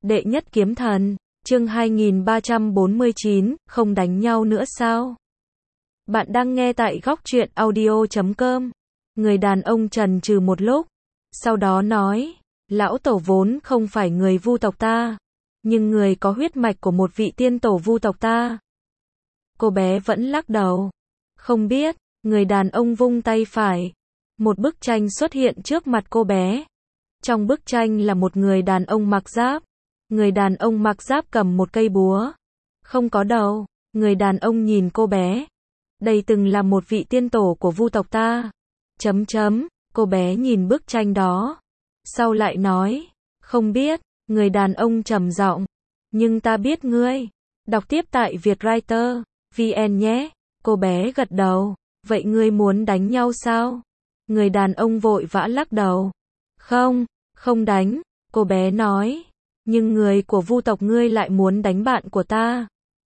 Đệ nhất kiếm thần, chương 2349, không đánh nhau nữa sao? Bạn đang nghe tại góc truyện audio.com. Người đàn ông chần chừ một lúc, sau đó nói, lão tổ vốn không phải người Vu tộc ta, nhưng người có huyết mạch của một vị tiên tổ Vu tộc ta. Cô bé vẫn lắc đầu. Không biết, người đàn ông vung tay phải. Một bức tranh xuất hiện trước mặt cô bé. Trong bức tranh là một người đàn ông mặc giáp. Người đàn ông mặc giáp cầm một cây búa. Không có đầu. Người đàn ông nhìn cô bé. Đây từng là một vị tiên tổ của Vu tộc ta. Cô bé nhìn bức tranh đó. Sau lại nói. Không biết. Người đàn ông trầm giọng. Nhưng ta biết ngươi. Đọc tiếp tại Vietwriter VN nhé. Cô bé gật đầu. Vậy ngươi muốn đánh nhau sao? Người đàn ông vội vã lắc đầu. Không đánh. Cô bé nói. Nhưng người của Vu tộc ngươi lại muốn đánh bạn của ta.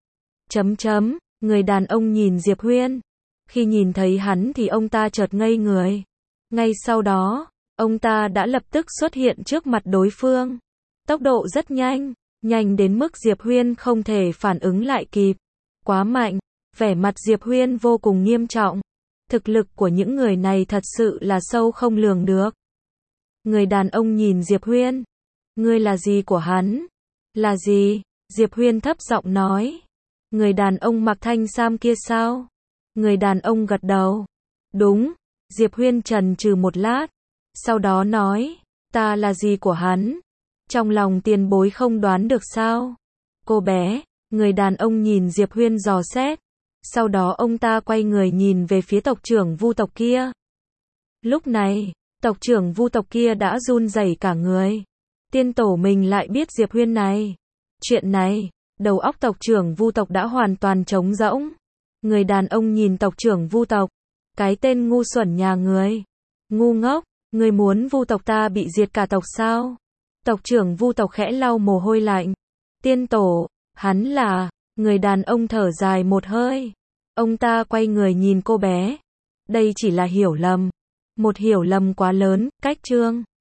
Người đàn ông nhìn Diệp Huyên. Khi nhìn thấy hắn thì ông ta chợt ngây người. Ngay sau đó, ông ta đã lập tức xuất hiện trước mặt đối phương. Tốc độ rất nhanh, nhanh đến mức Diệp Huyên không thể phản ứng lại kịp. Quá mạnh, vẻ mặt Diệp Huyên vô cùng nghiêm trọng. Thực lực của những người này thật sự là sâu không lường được. Người đàn ông nhìn Diệp Huyên. Ngươi là gì của hắn? Là gì? Diệp Huyên thấp giọng nói. Người đàn ông mặc thanh sam kia sao? Người đàn ông gật đầu. Đúng. Diệp Huyên chần chừ một lát. Sau đó nói. Ta là gì của hắn? Trong lòng tiền bối không đoán được sao? Cô bé. Người đàn ông nhìn Diệp Huyên dò xét. Sau đó ông ta quay người nhìn về phía tộc trưởng Vu tộc kia. Lúc này, tộc trưởng Vu tộc kia đã run rẩy cả người. Tiên tổ mình lại biết Diệp Huyên này. Chuyện này, đầu óc tộc trưởng Vu tộc đã hoàn toàn trống rỗng. Người đàn ông nhìn tộc trưởng Vu tộc. Cái tên ngu xuẩn nhà người. Ngu ngốc, người muốn Vu tộc ta bị diệt cả tộc sao? Tộc trưởng Vu tộc khẽ lau mồ hôi lạnh. Tiên tổ, hắn là... Người đàn ông thở dài một hơi. Ông ta quay người nhìn cô bé. Đây chỉ là hiểu lầm. Một hiểu lầm quá lớn, cách chương.